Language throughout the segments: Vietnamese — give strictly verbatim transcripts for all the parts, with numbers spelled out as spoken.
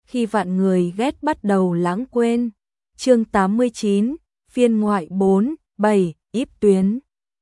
khi vạn người ghét bắt đầu lãng quên. Chương tám mươi chín, phiên ngoại bốn, bảy, íp tuyến.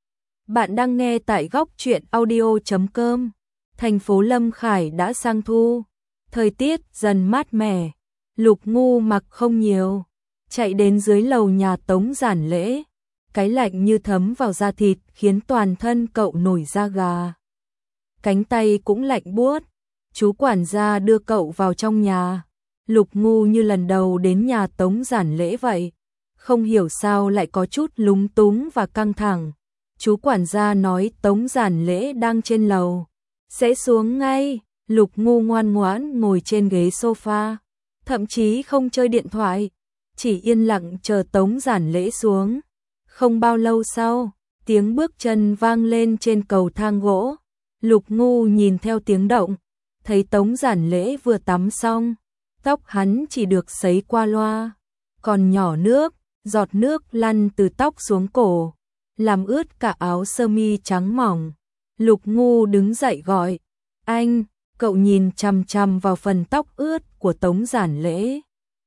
Bạn đang nghe tại góc truyện audio chấm com. Thành phố Lâm Khải đã sang thu, thời tiết dần mát mẻ. Lục Ngu mặc không nhiều, chạy đến dưới lầu nhà Tống Giản Lễ. Cái lạnh như thấm vào da thịt khiến toàn thân cậu nổi da gà. Cánh tay cũng lạnh buốt. Chú quản gia đưa cậu vào trong nhà. Lục Ngu như lần đầu đến nhà Tống Giản Lễ vậy, không hiểu sao lại có chút lúng túng và căng thẳng. Chú quản gia nói Tống Giản Lễ đang trên lầu, sẽ xuống ngay. Lục Ngu ngoan ngoãn ngồi trên ghế sofa, thậm chí không chơi điện thoại, chỉ yên lặng chờ Tống Giản Lễ xuống. Không bao lâu sau, tiếng bước chân vang lên trên cầu thang gỗ. Lục Ngu nhìn theo tiếng động, thấy Tống Giản Lễ vừa tắm xong, tóc hắn chỉ được sấy qua loa, còn nhỏ nước, giọt nước lăn từ tóc xuống cổ, làm ướt cả áo sơ mi trắng mỏng. Lục Ngu đứng dậy gọi, anh. Cậu nhìn chằm chằm vào phần tóc ướt của Tống Giản Lễ.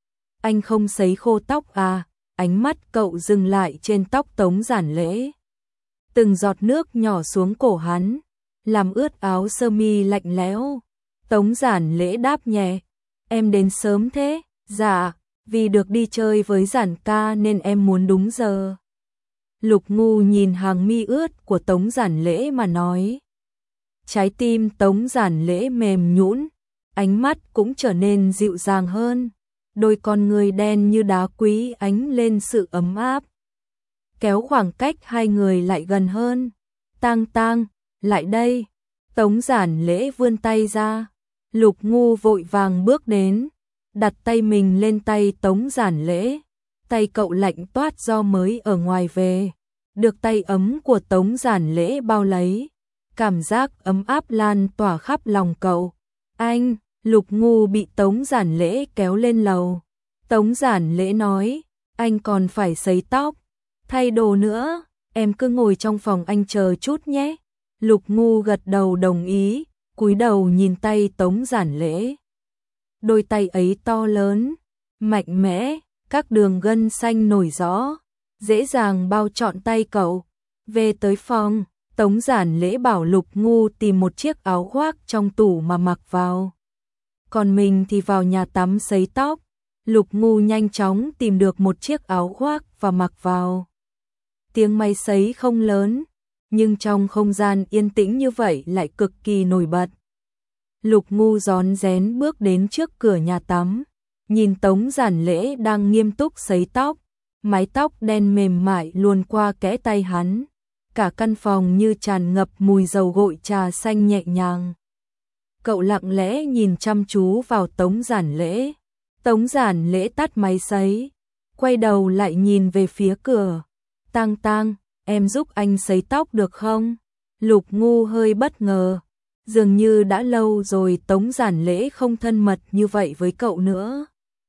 Anh không sấy khô tóc à? Ánh mắt cậu dừng lại trên tóc Tống Giản Lễ. Từng giọt nước nhỏ xuống cổ hắn, làm ướt áo sơ mi lạnh lẽo. Tống Giản Lễ đáp nhẹ, em đến sớm thế? Dạ, vì được đi chơi với Giản ca nên em muốn đúng giờ. Lục Ngu nhìn hàng mi ướt của Tống Giản Lễ mà nói. Trái tim Tống Giản Lễ mềm nhũn, ánh mắt cũng trở nên dịu dàng hơn. Đôi con người đen như đá quý ánh lên sự ấm áp, kéo khoảng cách hai người lại gần hơn. Tang Tang, lại đây. Tống Giản Lễ vươn tay ra. Lục Ngu vội vàng bước đến, đặt tay mình lên tay Tống Giản Lễ. Tay cậu lạnh toát do mới ở ngoài về, được tay ấm của Tống Giản Lễ bao lấy. Cảm giác ấm áp lan tỏa khắp lòng cậu. Anh. Lục Ngu bị Tống Giản Lễ kéo lên lầu. Tống Giản Lễ nói, anh còn phải sấy tóc, thay đồ nữa, em cứ ngồi trong phòng anh chờ chút nhé. Lục Ngu gật đầu đồng ý, cúi đầu nhìn tay Tống Giản Lễ. Đôi tay ấy to lớn, mạnh mẽ, các đường gân xanh nổi rõ, dễ dàng bao trọn tay cậu. Về tới phòng, Tống Giản Lễ bảo Lục Ngu tìm một chiếc áo khoác trong tủ mà mặc vào. Còn mình thì vào nhà tắm sấy tóc. Lục Ngu nhanh chóng tìm được một chiếc áo khoác và mặc vào. Tiếng máy sấy không lớn, nhưng trong không gian yên tĩnh như vậy lại cực kỳ nổi bật. Lục Ngu rón rén bước đến trước cửa nhà tắm, nhìn Tống Giản Lễ đang nghiêm túc sấy tóc, mái tóc đen mềm mại luồn qua kẽ tay hắn. Cả căn phòng như tràn ngập mùi dầu gội trà xanh nhẹ nhàng. Cậu lặng lẽ nhìn chăm chú vào Tống Giản Lễ. Tống Giản Lễ tắt máy sấy, quay đầu lại nhìn về phía cửa. Tang Tang, em giúp anh sấy tóc được không? Lục Ngu hơi bất ngờ. Dường như đã lâu rồi Tống Giản Lễ không thân mật như vậy với cậu nữa.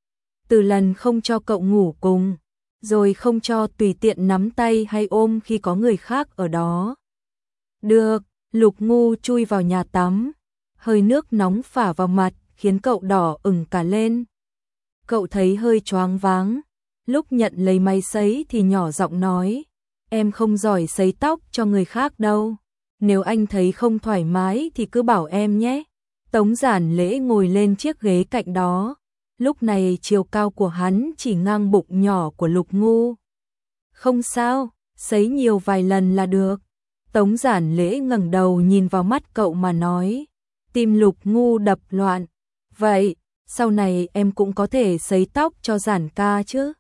Từ lần không cho cậu ngủ cùng, rồi không cho tùy tiện nắm tay hay ôm khi có người khác ở đó. Được. Lục Ngu chui vào nhà tắm. Hơi nước nóng phả vào mặt khiến cậu đỏ ửng cả lên. Cậu thấy hơi choáng váng. Lúc nhận lấy máy sấy thì nhỏ giọng nói, em không giỏi sấy tóc cho người khác đâu. Nếu anh thấy không thoải mái thì cứ bảo em nhé. Tống Giản Lễ ngồi lên chiếc ghế cạnh đó. Lúc này chiều cao của hắn chỉ ngang bụng nhỏ của Lục Ngu. Không sao, sấy nhiều vài lần là được. Tống Giản Lễ ngẩng đầu nhìn vào mắt cậu mà nói. Tim Lục Ngu đập loạn. Vậy, sau này em cũng có thể sấy tóc cho Giản ca chứ?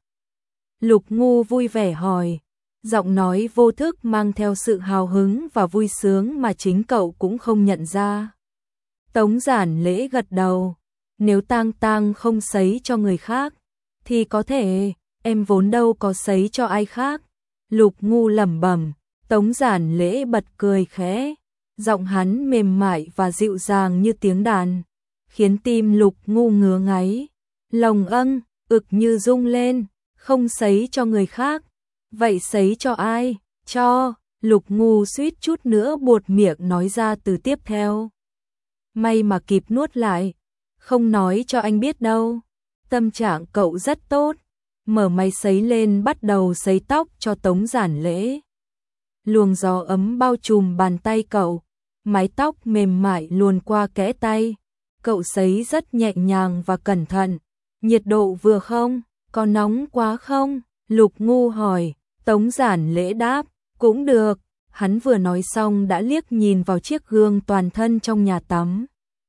Lục Ngu vui vẻ hỏi. Giọng nói vô thức mang theo sự hào hứng và vui sướng mà chính cậu cũng không nhận ra. Tống Giản Lễ gật đầu. Nếu Tang Tang không sấy cho người khác, thì có thể, em vốn đâu có sấy cho ai khác. Lục Ngu lẩm bẩm. Tống Giản Lễ bật cười khẽ. Giọng hắn mềm mại và dịu dàng như tiếng đàn, khiến tim Lục Ngu ngứa ngáy. Lòng âng, ực như rung lên. Không sấy cho người khác, vậy sấy cho ai? Cho. Lục Ngu suýt chút nữa buột miệng nói ra từ tiếp theo. May mà kịp nuốt lại. Không nói cho anh biết đâu. Tâm trạng cậu rất tốt. Mở máy sấy lên bắt đầu sấy tóc cho Tống Giản Lễ. Luồng gió ấm bao trùm bàn tay cậu. Mái tóc mềm mại luồn qua kẽ tay. Cậu sấy rất nhẹ nhàng và cẩn thận. Nhiệt độ vừa không? Có nóng quá không? Lục Ngu hỏi. Tống Giản Lễ đáp. Cũng được. Hắn vừa nói xong đã liếc nhìn vào chiếc gương toàn thân trong nhà tắm.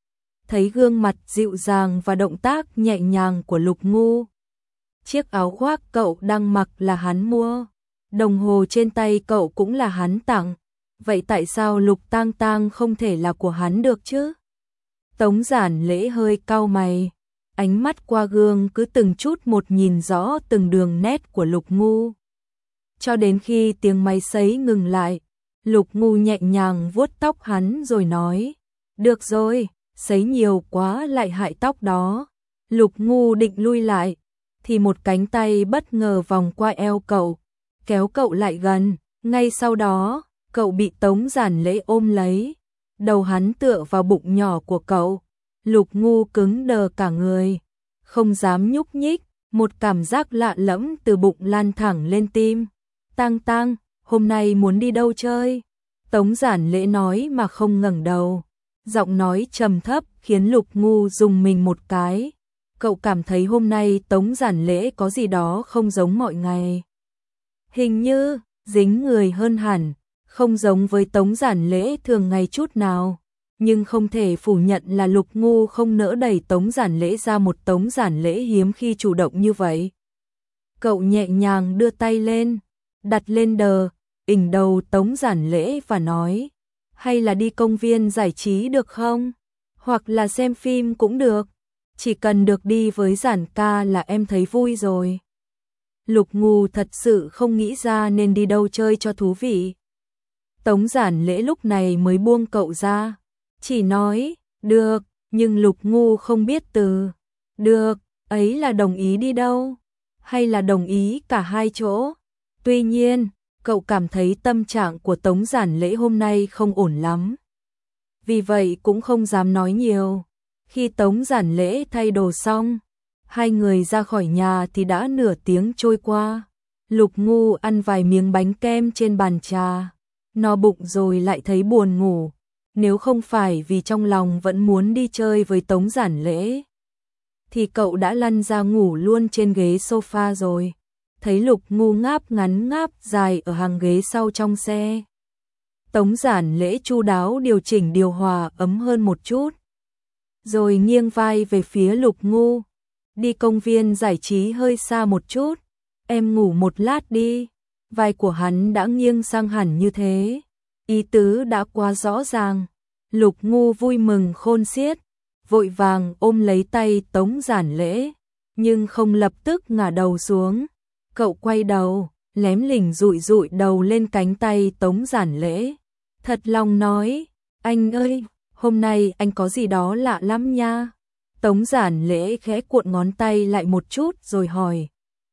Thấy gương mặt dịu dàng và động tác nhẹ nhàng của Lục Ngu. Chiếc áo khoác cậu đang mặc là hắn mua. Đồng hồ trên tay cậu cũng là hắn tặng. Vậy tại sao Lục Tang Tang không thể là của hắn được chứ? Tống Giản Lễ hơi cau mày. Ánh mắt qua gương cứ từng chút một nhìn rõ từng đường nét của Lục Ngu. Cho đến khi tiếng máy sấy ngừng lại, Lục Ngu nhẹ nhàng vuốt tóc hắn rồi nói. Được rồi, sấy nhiều quá lại hại tóc đó. Lục Ngu định lui lại, thì một cánh tay bất ngờ vòng qua eo cậu, kéo cậu lại gần. Ngay sau đó, cậu bị Tống Giản Lễ ôm lấy. Đầu hắn tựa vào bụng nhỏ của cậu. Lục Ngu cứng đờ cả người, không dám nhúc nhích. Một cảm giác lạ lẫm từ bụng lan thẳng lên tim. Tang Tang, hôm nay muốn đi đâu chơi? Tống Giản Lễ nói mà không ngẩng đầu. Giọng nói trầm thấp khiến Lục Ngu rùng mình một cái. Cậu cảm thấy hôm nay Tống Giản Lễ có gì đó không giống mọi ngày. Hình như dính người hơn hẳn, không giống với Tống Giản Lễ thường ngày chút nào. Nhưng không thể phủ nhận là Lục Ngu không nỡ đẩy Tống Giản Lễ ra, một Tống Giản Lễ hiếm khi chủ động như vậy. Cậu nhẹ nhàng đưa tay lên, đặt lên đờ, ỉnh đầu Tống Giản Lễ và nói. Hay là đi công viên giải trí được không? Hoặc là xem phim cũng được. Chỉ cần được đi với Giản ca là em thấy vui rồi. Lục Ngu thật sự không nghĩ ra nên đi đâu chơi cho thú vị. Tống Giản Lễ lúc này mới buông cậu ra. Chỉ nói, được, nhưng Lục Ngu không biết từ được, ấy là đồng ý đi đâu, hay là đồng ý cả hai chỗ. Tuy nhiên, cậu cảm thấy tâm trạng của Tống Giản Lễ hôm nay không ổn lắm. Vì vậy cũng không dám nói nhiều. Khi Tống Giản Lễ thay đồ xong, hai người ra khỏi nhà thì đã nửa tiếng trôi qua. Lục Ngu ăn vài miếng bánh kem trên bàn trà, no bụng rồi lại thấy buồn ngủ. Nếu không phải vì trong lòng vẫn muốn đi chơi với Tống Giản Lễ, thì cậu đã lăn ra ngủ luôn trên ghế sofa rồi. Thấy Lục Ngu ngáp ngắn ngáp dài ở hàng ghế sau trong xe. Tống Giản Lễ chu đáo điều chỉnh điều hòa ấm hơn một chút. Rồi nghiêng vai về phía Lục Ngu. Đi công viên giải trí hơi xa một chút. Em ngủ một lát đi. Vai của hắn đã nghiêng sang hẳn như thế. Ý tứ đã quá rõ ràng. Lục Ngu vui mừng khôn xiết, vội vàng ôm lấy tay Tống Giản Lễ, nhưng không lập tức ngả đầu xuống. Cậu quay đầu, lém lỉnh dụi dụi đầu lên cánh tay Tống Giản Lễ. Thật lòng nói, anh ơi, hôm nay anh có gì đó lạ lắm nha. Tống Giản Lễ khẽ cuộn ngón tay lại một chút rồi hỏi.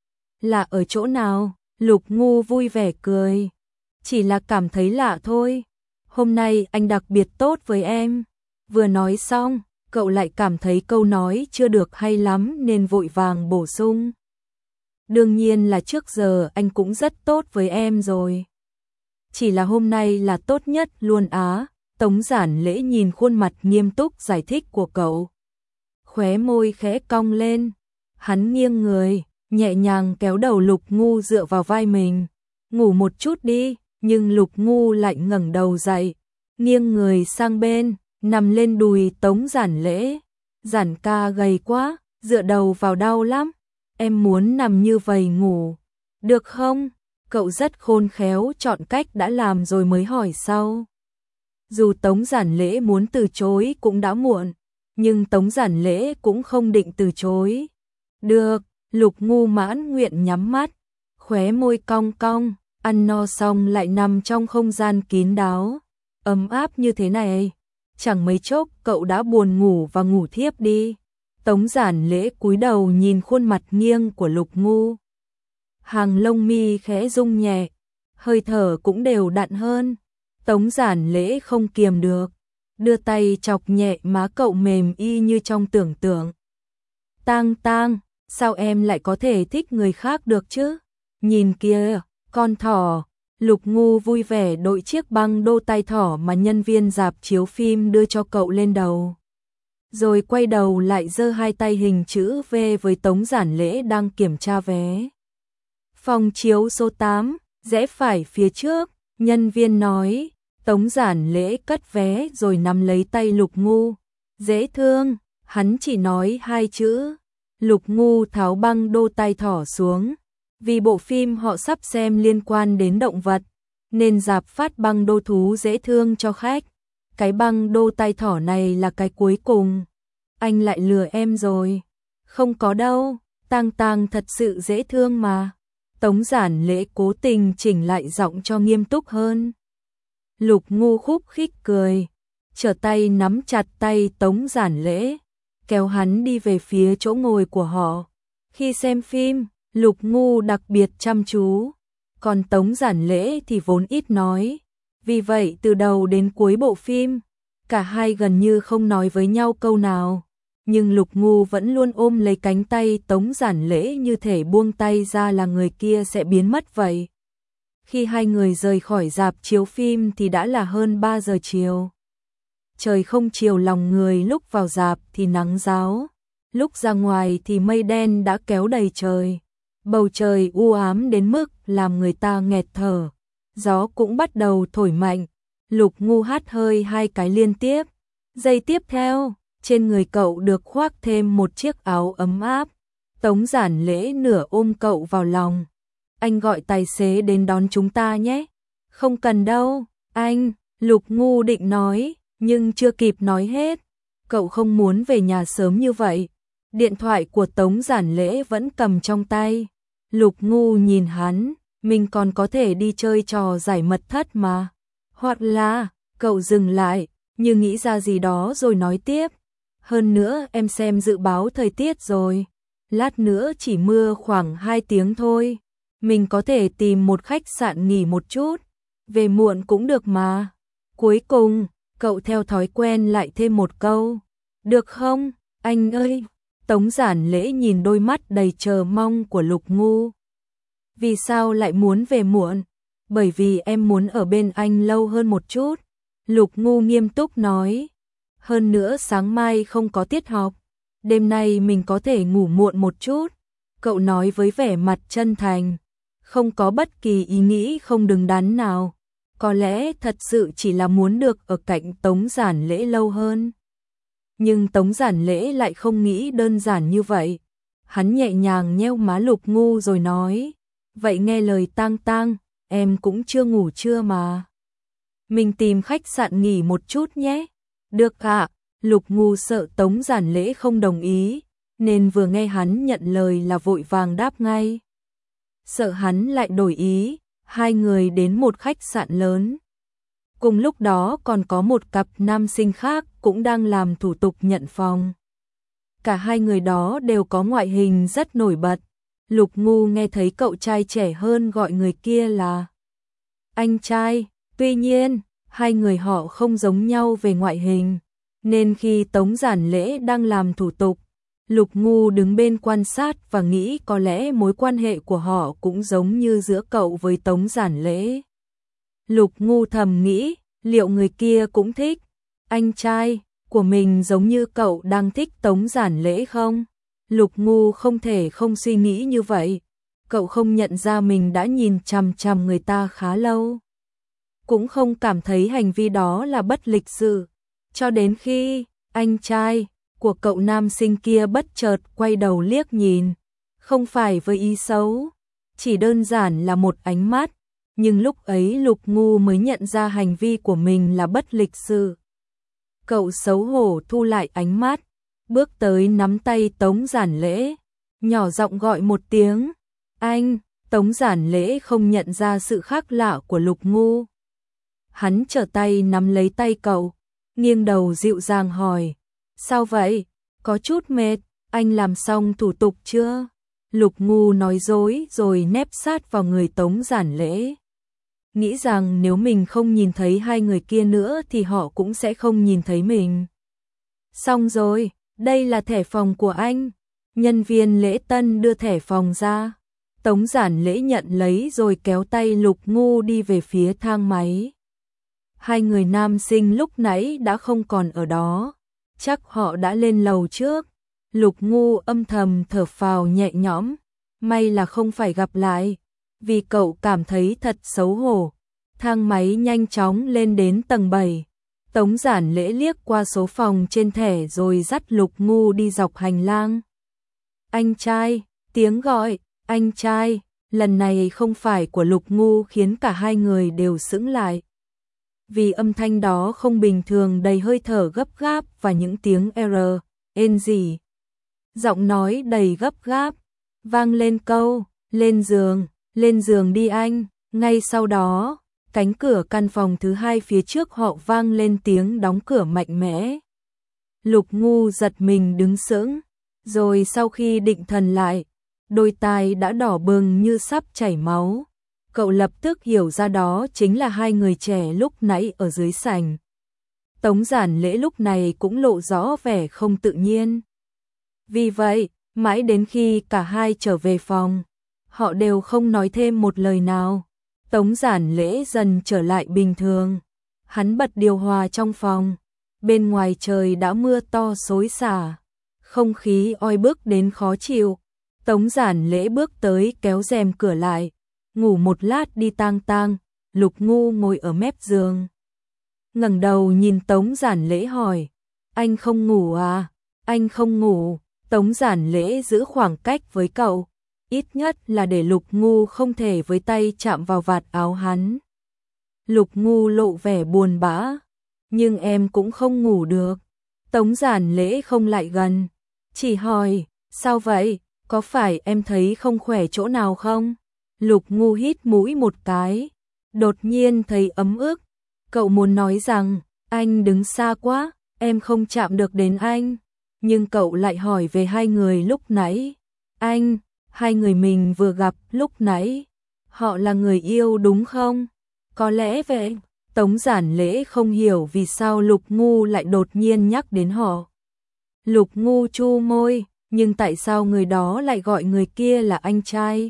Lạ ở chỗ nào? Lục Ngu vui vẻ cười. Chỉ là cảm thấy lạ thôi. Hôm nay anh đặc biệt tốt với em. Vừa nói xong, cậu lại cảm thấy câu nói chưa được hay lắm nên vội vàng bổ sung. Đương nhiên là trước giờ anh cũng rất tốt với em rồi. Chỉ là hôm nay là tốt nhất luôn á. Tống Giản Lễ nhìn khuôn mặt nghiêm túc giải thích của cậu. Khóe môi khẽ cong lên. Hắn nghiêng người, nhẹ nhàng kéo đầu Lục Ngu dựa vào vai mình. Ngủ một chút đi. Nhưng Lục Ngu lại ngẩng đầu dậy, nghiêng người sang bên, nằm lên đùi Tống Giản Lễ. Giản ca gầy quá, dựa đầu vào đau lắm. Em muốn nằm như vậy ngủ, được không? Cậu rất khôn khéo chọn cách đã làm rồi mới hỏi sau. Dù Tống Giản Lễ muốn từ chối cũng đã muộn, nhưng Tống Giản Lễ cũng không định từ chối. Được, Lục Ngu mãn nguyện nhắm mắt, khóe môi cong cong. Ăn no xong lại nằm trong không gian kín đáo, ấm áp như thế này. Chẳng mấy chốc cậu đã buồn ngủ và ngủ thiếp đi. Tống Giản Lễ cúi đầu nhìn khuôn mặt nghiêng của Lục Ngu. Hàng lông mi khẽ rung nhẹ, hơi thở cũng đều đặn hơn. Tống Giản Lễ không kiềm được, đưa tay chọc nhẹ má cậu mềm y như trong tưởng tượng. Tang Tang, sao em lại có thể thích người khác được chứ? Nhìn kia, con thỏ. Lục Ngu vui vẻ đội chiếc băng đô tay thỏ mà nhân viên rạp chiếu phim đưa cho cậu lên đầu. Rồi quay đầu lại giơ hai tay hình chữ V với Tống Giản Lễ đang kiểm tra vé. Phòng chiếu số tám, rẽ phải phía trước, nhân viên nói. Tống Giản Lễ cất vé rồi nắm lấy tay Lục Ngu. Dễ thương, hắn chỉ nói hai chữ. Lục Ngu tháo băng đô tay thỏ xuống. Vì bộ phim họ sắp xem liên quan đến động vật, nên rạp phát băng đô thú dễ thương cho khách. Cái băng đô tay thỏ này là cái cuối cùng. Anh lại lừa em rồi. Không có đâu, Tang Tang thật sự dễ thương mà. Tống Giản Lễ cố tình chỉnh lại giọng cho nghiêm túc hơn. Lục Ngu khúc khích cười, trở tay nắm chặt tay Tống Giản Lễ, kéo hắn đi về phía chỗ ngồi của họ. Khi xem phim, Lục Ngu đặc biệt chăm chú, còn Tống Giản Lễ thì vốn ít nói. Vì vậy từ đầu đến cuối bộ phim, cả hai gần như không nói với nhau câu nào. Nhưng Lục Ngu vẫn luôn ôm lấy cánh tay Tống Giản Lễ như thể buông tay ra là người kia sẽ biến mất vậy. Khi hai người rời khỏi rạp chiếu phim thì đã là hơn ba giờ chiều. Trời không chiều lòng người, lúc vào rạp thì nắng ráo, lúc ra ngoài thì mây đen đã kéo đầy trời. Bầu trời u ám đến mức làm người ta nghẹt thở. Gió cũng bắt đầu thổi mạnh. Lục Ngu hắt hơi hai cái liên tiếp. Giây tiếp theo, trên người cậu được khoác thêm một chiếc áo ấm áp. Tống Giản Lễ nửa ôm cậu vào lòng. Anh gọi tài xế đến đón chúng ta nhé. Không cần đâu, anh, Lục Ngu định nói, nhưng chưa kịp nói hết. Cậu không muốn về nhà sớm như vậy. Điện thoại của Tống Giản Lễ vẫn cầm trong tay. Lục Ngu nhìn hắn, mình còn có thể đi chơi trò giải mật thất mà. Hoặc là, cậu dừng lại, như nghĩ ra gì đó rồi nói tiếp. Hơn nữa em xem dự báo thời tiết rồi. Lát nữa chỉ mưa khoảng hai tiếng thôi. Mình có thể tìm một khách sạn nghỉ một chút. Về muộn cũng được mà. Cuối cùng, cậu theo thói quen lại thêm một câu. Được không, anh ơi? Tống Giản Lễ nhìn đôi mắt đầy chờ mong của Lục Ngu. Vì sao lại muốn về muộn? Bởi vì em muốn ở bên anh lâu hơn một chút. Lục Ngu nghiêm túc nói. Hơn nữa sáng mai không có tiết học. Đêm nay mình có thể ngủ muộn một chút. Cậu nói với vẻ mặt chân thành. Không có bất kỳ ý nghĩ không đứng đắn nào. Có lẽ thật sự chỉ là muốn được ở cạnh Tống Giản Lễ lâu hơn. Nhưng Tống Giản Lễ lại không nghĩ đơn giản như vậy. Hắn nhẹ nhàng nheo má Lục Ngu rồi nói. Vậy nghe lời Tang Tang, em cũng chưa ngủ trưa mà. Mình tìm khách sạn nghỉ một chút nhé. Được ạ. Lục Ngu sợ Tống Giản Lễ không đồng ý, nên vừa nghe hắn nhận lời là vội vàng đáp ngay. Sợ hắn lại đổi ý, hai người đến một khách sạn lớn. Cùng lúc đó còn có một cặp nam sinh khác cũng đang làm thủ tục nhận phòng. Cả hai người đó đều có ngoại hình rất nổi bật. Lục Ngu nghe thấy cậu trai trẻ hơn gọi người kia là anh trai. Tuy nhiên, hai người họ không giống nhau về ngoại hình, nên khi Tống Giản Lễ đang làm thủ tục, Lục Ngu đứng bên quan sát và nghĩ có lẽ mối quan hệ của họ cũng giống như giữa cậu với Tống Giản Lễ. Lục Ngu thầm nghĩ, liệu người kia cũng thích anh trai của mình giống như cậu đang thích Tống Giản Lễ không? Lục Ngu không thể không suy nghĩ như vậy. Cậu không nhận ra mình đã nhìn chằm chằm người ta khá lâu. Cũng không cảm thấy hành vi đó là bất lịch sự. Cho đến khi anh trai của cậu nam sinh kia bất chợt quay đầu liếc nhìn. Không phải với ý xấu, chỉ đơn giản là một ánh mắt. Nhưng lúc ấy Lục Ngu mới nhận ra hành vi của mình là bất lịch sự. Cậu xấu hổ thu lại ánh mắt, bước tới nắm tay Tống Giản Lễ, nhỏ giọng gọi một tiếng. Anh, Tống Giản Lễ không nhận ra sự khác lạ của Lục Ngu. Hắn trở tay nắm lấy tay cậu, nghiêng đầu dịu dàng hỏi. Sao vậy? Có chút mệt, anh làm xong thủ tục chưa? Lục Ngu nói dối rồi nép sát vào người Tống Giản Lễ. nghĩ rằng nếu mình không nhìn thấy hai người kia nữa thì họ cũng sẽ không nhìn thấy mình. Xong rồi, đây là thẻ phòng của anh. Nhân viên lễ tân đưa thẻ phòng ra. Tống Giản Lễ nhận lấy rồi kéo tay Lục Ngu đi về phía thang máy. Hai người nam sinh lúc nãy đã không còn ở đó. Chắc họ đã lên lầu trước. Lục Ngu âm thầm thở phào nhẹ nhõm. May là không phải gặp lại. Vì cậu cảm thấy thật xấu hổ. Thang máy nhanh chóng lên đến tầng bảy. Tống Giản Lễ liếc qua số phòng trên thẻ rồi dắt Lục Ngu đi dọc hành lang. Anh trai, tiếng gọi, anh trai, lần này không phải của Lục Ngu khiến cả hai người đều sững lại. Vì âm thanh đó không bình thường, đầy hơi thở gấp gáp và những tiếng R, N gì. Giọng nói đầy gấp gáp, vang lên câu, lên giường, lên giường đi anh. Ngay sau đó, cánh cửa căn phòng thứ hai phía trước họ vang lên tiếng đóng cửa mạnh mẽ. Lục Ngu giật mình đứng sững, rồi sau khi định thần lại, đôi tai đã đỏ bừng như sắp chảy máu. Cậu lập tức hiểu ra đó chính là hai người trẻ lúc nãy ở dưới sảnh. Tống Giản Lễ lúc này cũng lộ rõ vẻ không tự nhiên. Vì vậy, mãi đến khi cả hai trở về phòng, họ đều không nói thêm một lời nào. Tống Giản Lễ dần trở lại bình thường. Hắn bật điều hòa trong phòng. Bên ngoài trời đã mưa to xối xả. Không khí oi bức đến khó chịu. Tống Giản Lễ bước tới kéo rèm cửa lại. Ngủ một lát đi tang tang. Lục Ngu ngồi ở mép giường. Ngẩng đầu nhìn Tống Giản Lễ hỏi. Anh không ngủ à? Anh không ngủ. Tống Giản Lễ giữ khoảng cách với cậu. Ít nhất là để Lục Ngu không thể với tay chạm vào vạt áo hắn. Lục Ngu lộ vẻ buồn bã. Nhưng em cũng không ngủ được. Tống Giản Lễ không lại gần. Chỉ hỏi, sao vậy? Có phải em thấy không khỏe chỗ nào không? Lục Ngu hít mũi một cái. Đột nhiên thấy ấm ức. Cậu muốn nói rằng, anh đứng xa quá, em không chạm được đến anh. Nhưng cậu lại hỏi về hai người lúc nãy. Anh, hai người mình vừa gặp lúc nãy, họ là người yêu đúng không? Có lẽ vậy. Tống Giản Lễ không hiểu vì sao Lục Ngu lại đột nhiên nhắc đến họ. Lục Ngu chu môi, nhưng tại sao người đó lại gọi người kia là anh trai?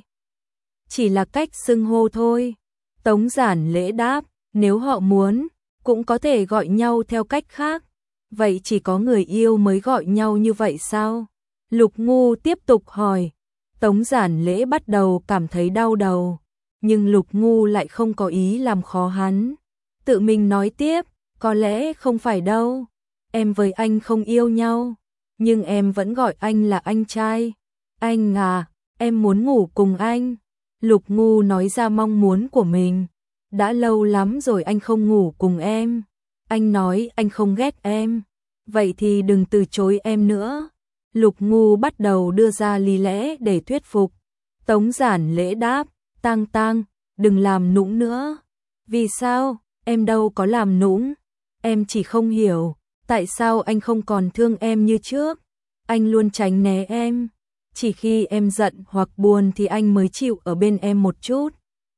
Chỉ là cách xưng hô thôi. Tống Giản Lễ đáp, nếu họ muốn, cũng có thể gọi nhau theo cách khác. Vậy chỉ có người yêu mới gọi nhau như vậy sao? Lục Ngu tiếp tục hỏi. Tống Giản Lễ bắt đầu cảm thấy đau đầu, nhưng Lục Ngu lại không có ý làm khó hắn. Tự mình nói tiếp, có lẽ không phải đâu. Em với anh không yêu nhau, nhưng em vẫn gọi anh là anh trai. Anh à, em muốn ngủ cùng anh. Lục Ngu nói ra mong muốn của mình. Đã lâu lắm rồi anh không ngủ cùng em. Anh nói anh không ghét em. Vậy thì đừng từ chối em nữa. Lục Ngu bắt đầu đưa ra lý lẽ để thuyết phục. Tống Giản Lễ đáp, tang tang, đừng làm nũng nữa. Vì sao? Em đâu có làm nũng. Em chỉ không hiểu, tại sao anh không còn thương em như trước. Anh luôn tránh né em. Chỉ khi em giận hoặc buồn thì anh mới chịu ở bên em một chút.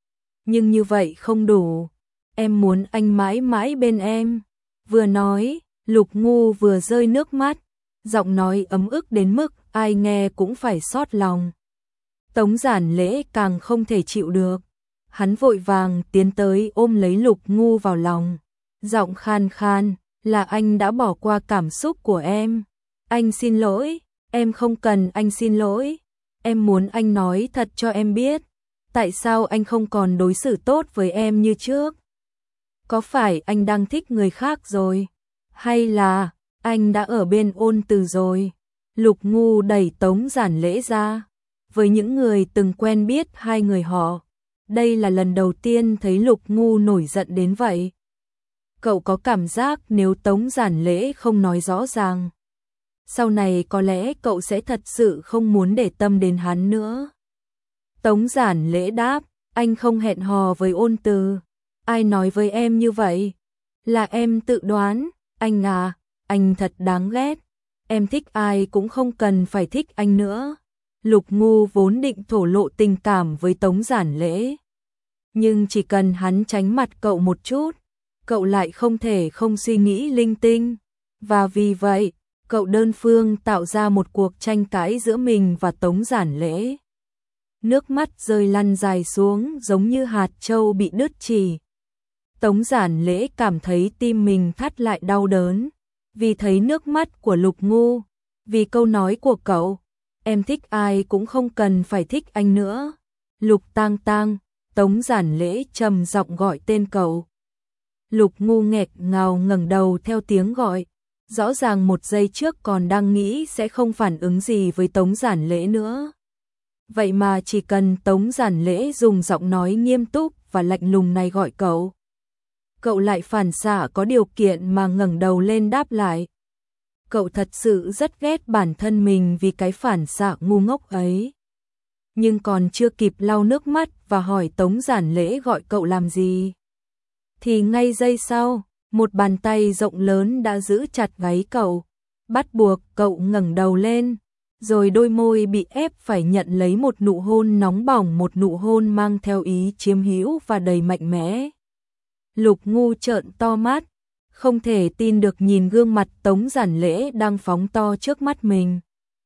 Nhưng như vậy không đủ. Em muốn anh mãi mãi bên em. Vừa nói, Lục Ngu vừa rơi nước mắt. Giọng nói ấm ức đến mức ai nghe cũng phải xót lòng. Tống Giản Lễ càng không thể chịu được. Hắn vội vàng tiến tới ôm lấy Lục Ngu vào lòng. Giọng khan khan, là anh đã bỏ qua cảm xúc của em. Anh xin lỗi, em không cần anh xin lỗi. Em muốn anh nói thật cho em biết. Tại sao anh không còn đối xử tốt với em như trước? Có phải anh đang thích người khác rồi? Hay là anh đã ở bên Ôn Từ rồi? Lục Ngu đẩy Tống Giản Lễ ra. Với những người từng quen biết hai người họ, đây là lần đầu tiên thấy Lục Ngu nổi giận đến vậy. Cậu có cảm giác nếu Tống Giản Lễ không nói rõ ràng, sau này có lẽ cậu sẽ thật sự không muốn để tâm đến hắn nữa. Tống Giản Lễ đáp, anh không hẹn hò với Ôn Từ. Ai nói với em như vậy? Là em tự đoán. Anh à, anh thật đáng ghét. Em thích ai cũng không cần phải thích anh nữa. Lục Ngu vốn định thổ lộ tình cảm với Tống Giản Lễ. Nhưng chỉ cần hắn tránh mặt cậu một chút, cậu lại không thể không suy nghĩ linh tinh. Và vì vậy, cậu đơn phương tạo ra một cuộc tranh cãi giữa mình và Tống Giản Lễ. Nước mắt rơi lăn dài xuống giống như hạt châu bị đứt chỉ. Tống Giản Lễ cảm thấy tim mình thắt lại đau đớn, vì thấy nước mắt của Lục Ngu, vì câu nói của cậu, em thích ai cũng không cần phải thích anh nữa. Lục Tang Tang, Tống Giản Lễ trầm giọng gọi tên cậu. Lục Ngu nghẹt ngào ngẩng đầu theo tiếng gọi, rõ ràng một giây trước còn đang nghĩ sẽ không phản ứng gì với Tống Giản Lễ nữa. Vậy mà chỉ cần Tống Giản Lễ dùng giọng nói nghiêm túc và lạnh lùng này gọi cậu, cậu lại phản xạ có điều kiện mà ngẩng đầu lên đáp lại. Cậu thật sự rất ghét bản thân mình vì cái phản xạ ngu ngốc ấy. Nhưng còn chưa kịp lau nước mắt và hỏi Tống Giản Lễ gọi cậu làm gì, thì ngay giây sau, một bàn tay rộng lớn đã giữ chặt gáy cậu, bắt buộc cậu ngẩng đầu lên, rồi đôi môi bị ép phải nhận lấy một nụ hôn nóng bỏng, một nụ hôn mang theo ý chiếm hữu và đầy mạnh mẽ. Lục Ngu trợn to mắt, không thể tin được nhìn gương mặt Tống Giản Lễ đang phóng to trước mắt mình.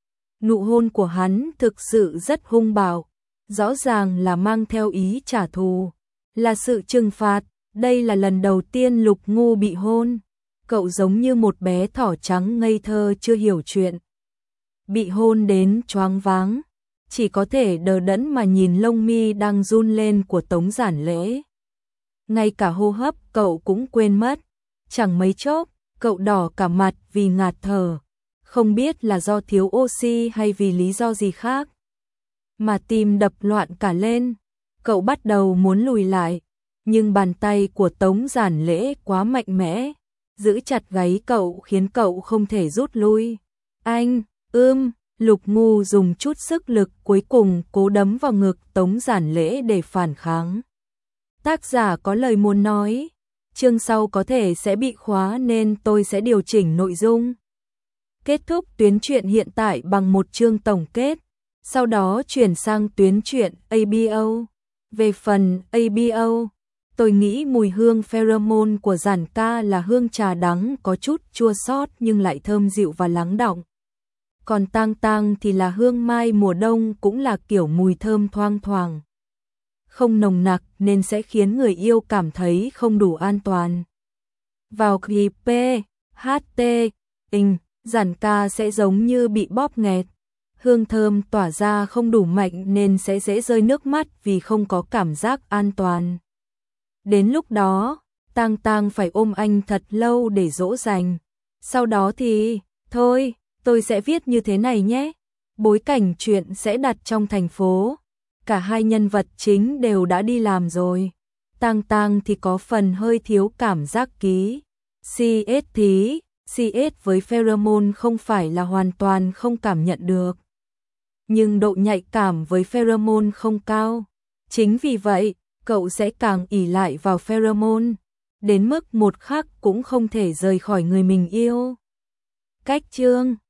Nụ hôn của hắn thực sự rất hung bạo, rõ ràng là mang theo ý trả thù, là sự trừng phạt. Đây là lần đầu tiên Lục Ngu bị hôn. Cậu giống như một bé thỏ trắng ngây thơ chưa hiểu chuyện. Bị hôn đến choáng váng, chỉ có thể đờ đẫn mà nhìn lông mi đang run lên của Tống Giản Lễ. Ngay cả hô hấp cậu cũng quên mất. Chẳng mấy chốc, cậu đỏ cả mặt vì ngạt thở. Không biết là do thiếu oxy hay vì lý do gì khác, mà tim đập loạn cả lên. Cậu bắt đầu muốn lùi lại, nhưng bàn tay của Tống Giản Lễ quá mạnh mẽ, giữ chặt gáy cậu khiến cậu không thể rút lui. Anh, ưm, Lục Ngu dùng chút sức lực cuối cùng cố đấm vào ngực Tống Giản Lễ để phản kháng. Tác giả có lời muốn nói, chương sau có thể sẽ bị khóa nên tôi sẽ điều chỉnh nội dung. Kết thúc tuyến truyện hiện tại bằng một chương tổng kết, sau đó chuyển sang tuyến truyện a bê o. Về phần a bê o, tôi nghĩ mùi hương pheromone của Giản Ca là hương trà đắng có chút chua xót nhưng lại thơm dịu và lắng đọng. Còn Tang Tang thì là hương mai mùa đông, cũng là kiểu mùi thơm thoang thoảng, không nồng nặc nên sẽ khiến người yêu cảm thấy không đủ an toàn. Vào khi P, H T, ing, Giản Ca sẽ giống như bị bóp nghẹt. Hương thơm tỏa ra không đủ mạnh nên sẽ dễ rơi nước mắt vì không có cảm giác an toàn. Đến lúc đó, Tang Tang phải ôm anh thật lâu để dỗ dành. Sau đó thì, thôi, tôi sẽ viết như thế này nhé. Bối cảnh chuyện sẽ đặt trong thành phố. Cả hai nhân vật chính đều đã đi làm rồi. Tang Tang thì có phần hơi thiếu cảm giác ký. xê ét thì, xê ét với pheromone không phải là hoàn toàn không cảm nhận được, nhưng độ nhạy cảm với pheromone không cao. Chính vì vậy, cậu sẽ càng ỷ lại vào pheromone, đến mức một khắc cũng không thể rời khỏi người mình yêu. Cách chương